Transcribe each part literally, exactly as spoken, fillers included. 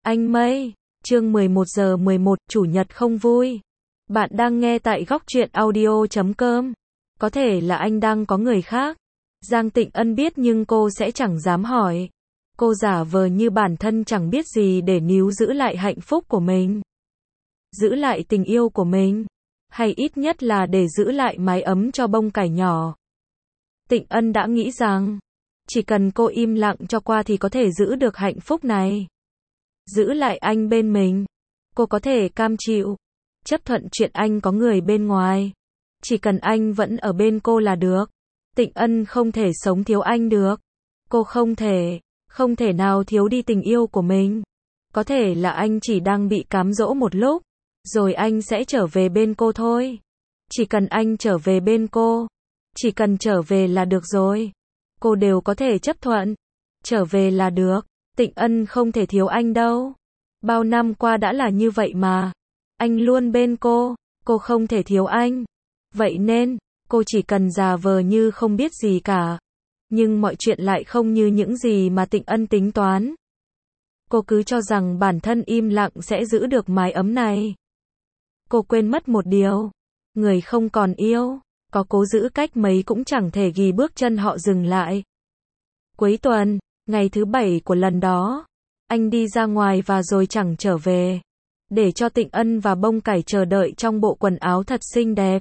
Anh Mây, chương mười một giờ mười một, chủ nhật không vui. Bạn đang nghe tại góc truyện audio chấm com. Có thể là anh đang có người khác. Giang Tịnh Ân biết nhưng cô sẽ chẳng dám hỏi. Cô giả vờ như bản thân chẳng biết gì để níu giữ lại hạnh phúc của mình. Giữ lại tình yêu của mình. Hay ít nhất là để giữ lại mái ấm cho bông cải nhỏ. Tịnh Ân đã nghĩ rằng, chỉ cần cô im lặng cho qua thì có thể giữ được hạnh phúc này. Giữ lại anh bên mình. Cô có thể cam chịu. Chấp thuận chuyện anh có người bên ngoài. Chỉ cần anh vẫn ở bên cô là được. Tịnh Ân không thể sống thiếu anh được. Cô không thể, không thể nào thiếu đi tình yêu của mình. Có thể là anh chỉ đang bị cám dỗ một lúc, rồi anh sẽ trở về bên cô thôi. Chỉ cần anh trở về bên cô, chỉ cần trở về là được rồi. Cô đều có thể chấp thuận. Trở về là được. Tịnh Ân không thể thiếu anh đâu. Bao năm qua đã là như vậy mà. Anh luôn bên cô, cô không thể thiếu anh. Vậy nên, cô chỉ cần giả vờ như không biết gì cả. Nhưng mọi chuyện lại không như những gì mà Tịnh Ân tính toán. Cô cứ cho rằng bản thân im lặng sẽ giữ được mái ấm này. Cô quên mất một điều. Người không còn yêu, có cố giữ cách mấy cũng chẳng thể ghi bước chân họ dừng lại. Cuối tuần, ngày thứ bảy của lần đó, anh đi ra ngoài và rồi chẳng trở về. Để cho Tịnh Ân và bông cải chờ đợi trong bộ quần áo thật xinh đẹp.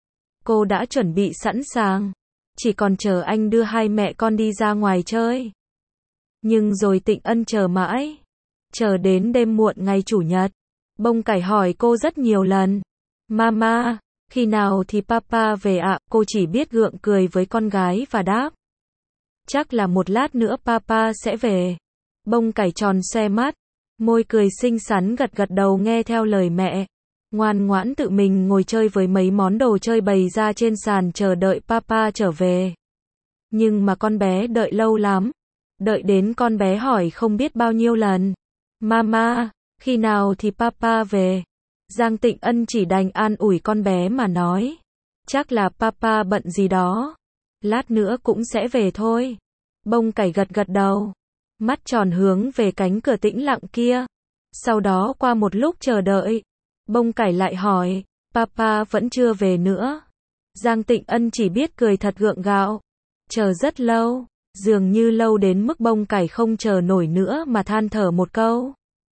Cô đã chuẩn bị sẵn sàng. Chỉ còn chờ anh đưa hai mẹ con đi ra ngoài chơi. Nhưng rồi Tịnh Ân chờ mãi. Chờ đến đêm muộn ngày chủ nhật. Bông cải hỏi cô rất nhiều lần. Mama, khi nào thì papa về ạ? Cô chỉ biết gượng cười với con gái và đáp. Chắc là một lát nữa papa sẽ về. Bông cải tròn xoe mắt. Môi cười xinh xắn gật gật đầu nghe theo lời mẹ. Ngoan ngoãn tự mình ngồi chơi với mấy món đồ chơi bày ra trên sàn chờ đợi papa trở về. Nhưng mà con bé đợi lâu lắm. Đợi đến con bé hỏi không biết bao nhiêu lần. Mama, khi nào thì papa về? Giang Tịnh Ân chỉ đành an ủi con bé mà nói. Chắc là papa bận gì đó. Lát nữa cũng sẽ về thôi. Bông cải gật gật đầu. Mắt tròn hướng về cánh cửa tĩnh lặng kia. Sau đó qua một lúc chờ đợi. Bông cải lại hỏi. Papa vẫn chưa về nữa. Giang Tịnh Ân chỉ biết cười thật gượng gạo. Chờ rất lâu. Dường như lâu đến mức bông cải không chờ nổi nữa mà than thở một câu.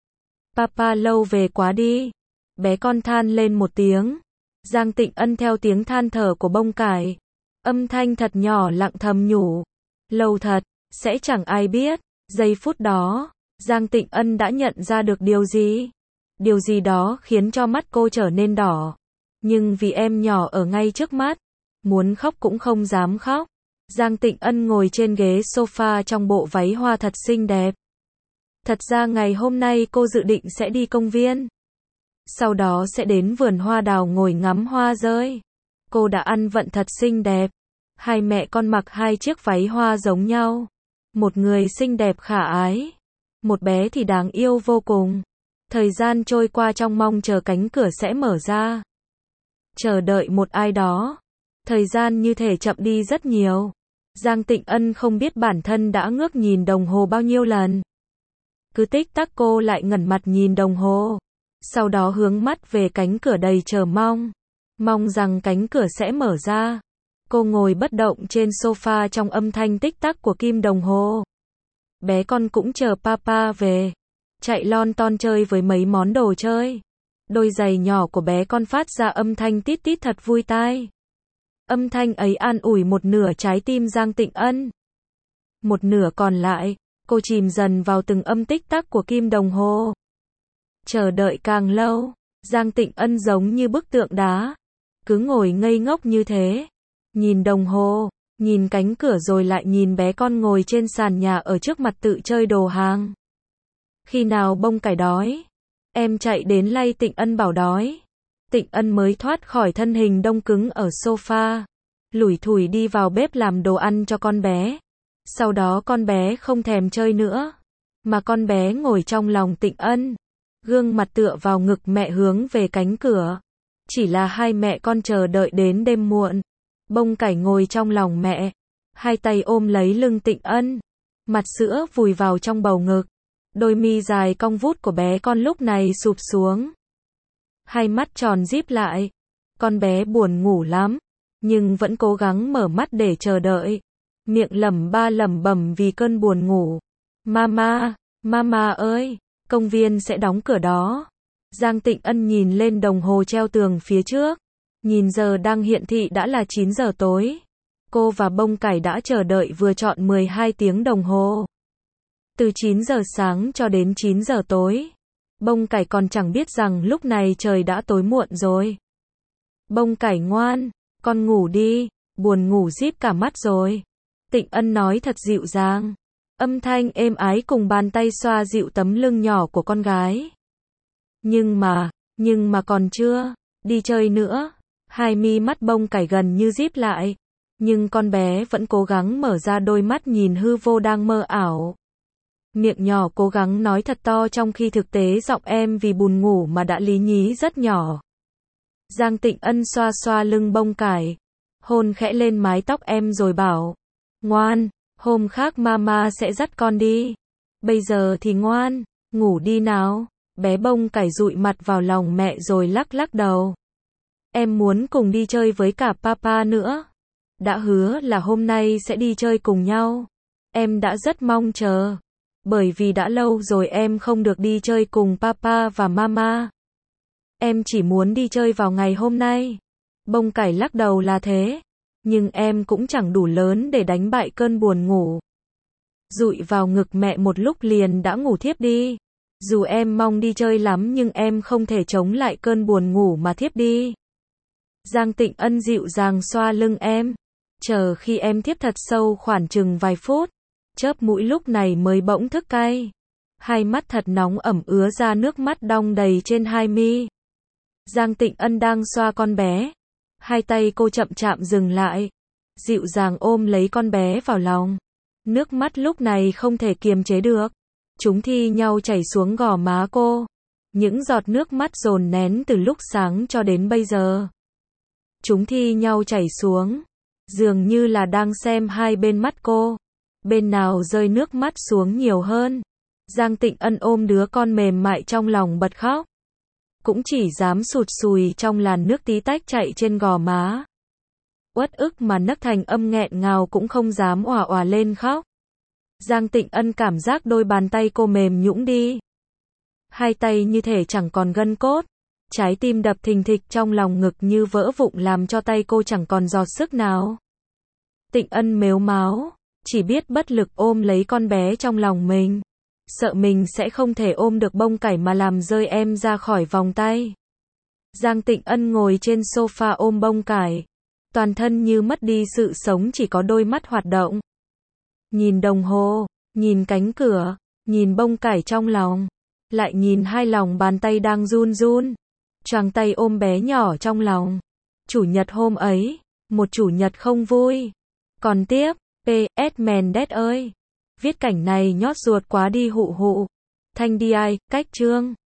Papa lâu về quá đi. Bé con than lên một tiếng. Giang Tịnh Ân theo tiếng than thở của bông cải. Âm thanh thật nhỏ lặng thầm nhủ. Lâu thật, sẽ chẳng ai biết. Giây phút đó, Giang Tịnh Ân đã nhận ra được điều gì. Điều gì đó khiến cho mắt cô trở nên đỏ. Nhưng vì em nhỏ ở ngay trước mắt, muốn khóc cũng không dám khóc. Giang Tịnh Ân ngồi trên ghế sofa trong bộ váy hoa thật xinh đẹp. Thật ra ngày hôm nay cô dự định sẽ đi công viên. Sau đó sẽ đến vườn hoa đào ngồi ngắm hoa rơi. Cô đã ăn vận thật xinh đẹp. Hai mẹ con mặc hai chiếc váy hoa giống nhau. Một người xinh đẹp khả ái. Một bé thì đáng yêu vô cùng. Thời gian trôi qua trong mong chờ cánh cửa sẽ mở ra. Chờ đợi một ai đó. Thời gian như thể chậm đi rất nhiều. Giang Tịnh Ân không biết bản thân đã ngước nhìn đồng hồ bao nhiêu lần. Cứ tích tắc cô lại ngẩng mặt nhìn đồng hồ. Sau đó hướng mắt về cánh cửa đầy chờ mong. Mong rằng cánh cửa sẽ mở ra. Cô ngồi bất động trên sofa trong âm thanh tích tắc của kim đồng hồ. Bé con cũng chờ papa về. Chạy lon ton chơi với mấy món đồ chơi. Đôi giày nhỏ của bé con phát ra âm thanh tít tít thật vui tai. Âm thanh ấy an ủi một nửa trái tim Giang Tịnh Ân. Một nửa còn lại, cô chìm dần vào từng âm tích tắc của kim đồng hồ. Chờ đợi càng lâu, Giang Tịnh Ân giống như bức tượng đá. Cứ ngồi ngây ngốc như thế. Nhìn đồng hồ, nhìn cánh cửa rồi lại nhìn bé con ngồi trên sàn nhà ở trước mặt tự chơi đồ hàng. Khi nào bông cải đói, em chạy đến lay Tịnh Ân bảo đói. Tịnh Ân mới thoát khỏi thân hình đông cứng ở sofa. Lủi thủi đi vào bếp làm đồ ăn cho con bé. Sau đó con bé không thèm chơi nữa. Mà con bé ngồi trong lòng Tịnh Ân. Gương mặt tựa vào ngực mẹ hướng về cánh cửa. Chỉ là hai mẹ con chờ đợi đến đêm muộn. Bông cải ngồi trong lòng mẹ. Hai tay ôm lấy lưng Tịnh Ân. Mặt sữa vùi vào trong bầu ngực. Đôi mi dài cong vút của bé con lúc này sụp xuống. Hai mắt tròn díp lại. Con bé buồn ngủ lắm, nhưng vẫn cố gắng mở mắt để chờ đợi. Miệng lẩm ba lẩm bẩm vì cơn buồn ngủ. Mama, mama ơi, công viên sẽ đóng cửa đó. Giang Tịnh Ân nhìn lên đồng hồ treo tường phía trước. Nhìn giờ đang hiện thị đã là chín giờ tối. Cô và bông cải đã chờ đợi vừa trọn mười hai tiếng đồng hồ. Từ chín giờ sáng cho đến chín giờ tối. Bông cải còn chẳng biết rằng lúc này trời đã tối muộn rồi. Bông cải ngoan, con ngủ đi, buồn ngủ díp cả mắt rồi. Tịnh Ân nói thật dịu dàng. Âm thanh êm ái cùng bàn tay xoa dịu tấm lưng nhỏ của con gái. Nhưng mà, nhưng mà còn chưa, đi chơi nữa. Hai mi mắt bông cải gần như díp lại. Nhưng con bé vẫn cố gắng mở ra đôi mắt nhìn hư vô đang mơ ảo. Miệng nhỏ cố gắng nói thật to trong khi thực tế giọng em vì buồn ngủ mà đã lý nhí rất nhỏ. Giang Tịnh Ân xoa xoa lưng bông cải. Hôn khẽ lên mái tóc em rồi bảo. Ngoan, hôm khác mama sẽ dắt con đi. Bây giờ thì ngoan, ngủ đi nào. Bé bông cải dụi mặt vào lòng mẹ rồi lắc lắc đầu. Em muốn cùng đi chơi với cả papa nữa. Đã hứa là hôm nay sẽ đi chơi cùng nhau. Em đã rất mong chờ. Bởi vì đã lâu rồi em không được đi chơi cùng papa và mama. Em chỉ muốn đi chơi vào ngày hôm nay. Bông cải lắc đầu là thế. Nhưng em cũng chẳng đủ lớn để đánh bại cơn buồn ngủ. Dụi vào ngực mẹ một lúc liền đã ngủ thiếp đi. Dù em mong đi chơi lắm nhưng em không thể chống lại cơn buồn ngủ mà thiếp đi. Giang Tịnh Ân dịu dàng xoa lưng em. Chờ khi em thiếp thật sâu khoảng chừng vài phút. Chớp mũi lúc này mới bỗng thức cay. Hai mắt thật nóng ẩm ứa ra nước mắt đong đầy trên hai mi. Giang Tịnh Ân đang xoa con bé. Hai tay cô chậm chạm dừng lại. Dịu dàng ôm lấy con bé vào lòng. Nước mắt lúc này không thể kiềm chế được. Chúng thi nhau chảy xuống gò má cô. Những giọt nước mắt dồn nén từ lúc sáng cho đến bây giờ. Chúng thi nhau chảy xuống. Dường như là đang xem hai bên mắt cô. Bên nào rơi nước mắt xuống nhiều hơn. Giang Tịnh Ân ôm đứa con mềm mại trong lòng bật khóc. Cũng chỉ dám sụt sùi trong làn nước tí tách chạy trên gò má. Uất ức mà nấc thành âm nghẹn ngào cũng không dám òa òa lên khóc. Giang Tịnh Ân cảm giác đôi bàn tay cô mềm nhũn đi. Hai tay như thể chẳng còn gân cốt. Trái tim đập thình thịch trong lòng ngực như vỡ vụn làm cho tay cô chẳng còn giọt sức nào. Tịnh Ân mếu máo, chỉ biết bất lực ôm lấy con bé trong lòng mình. Sợ mình sẽ không thể ôm được bông cải mà làm rơi em ra khỏi vòng tay. Giang Tịnh Ân ngồi trên sofa ôm bông cải. Toàn thân như mất đi sự sống, chỉ có đôi mắt hoạt động. Nhìn đồng hồ, nhìn cánh cửa, nhìn bông cải trong lòng. Lại nhìn hai lòng bàn tay đang run run. Choàng tay ôm bé nhỏ trong lòng. Chủ nhật hôm ấy, một chủ nhật không vui. Còn tiếp, pê ét Mendes ơi. Viết cảnh này nhót ruột quá đi hụ hụ. Thanh đi ai, cách chương.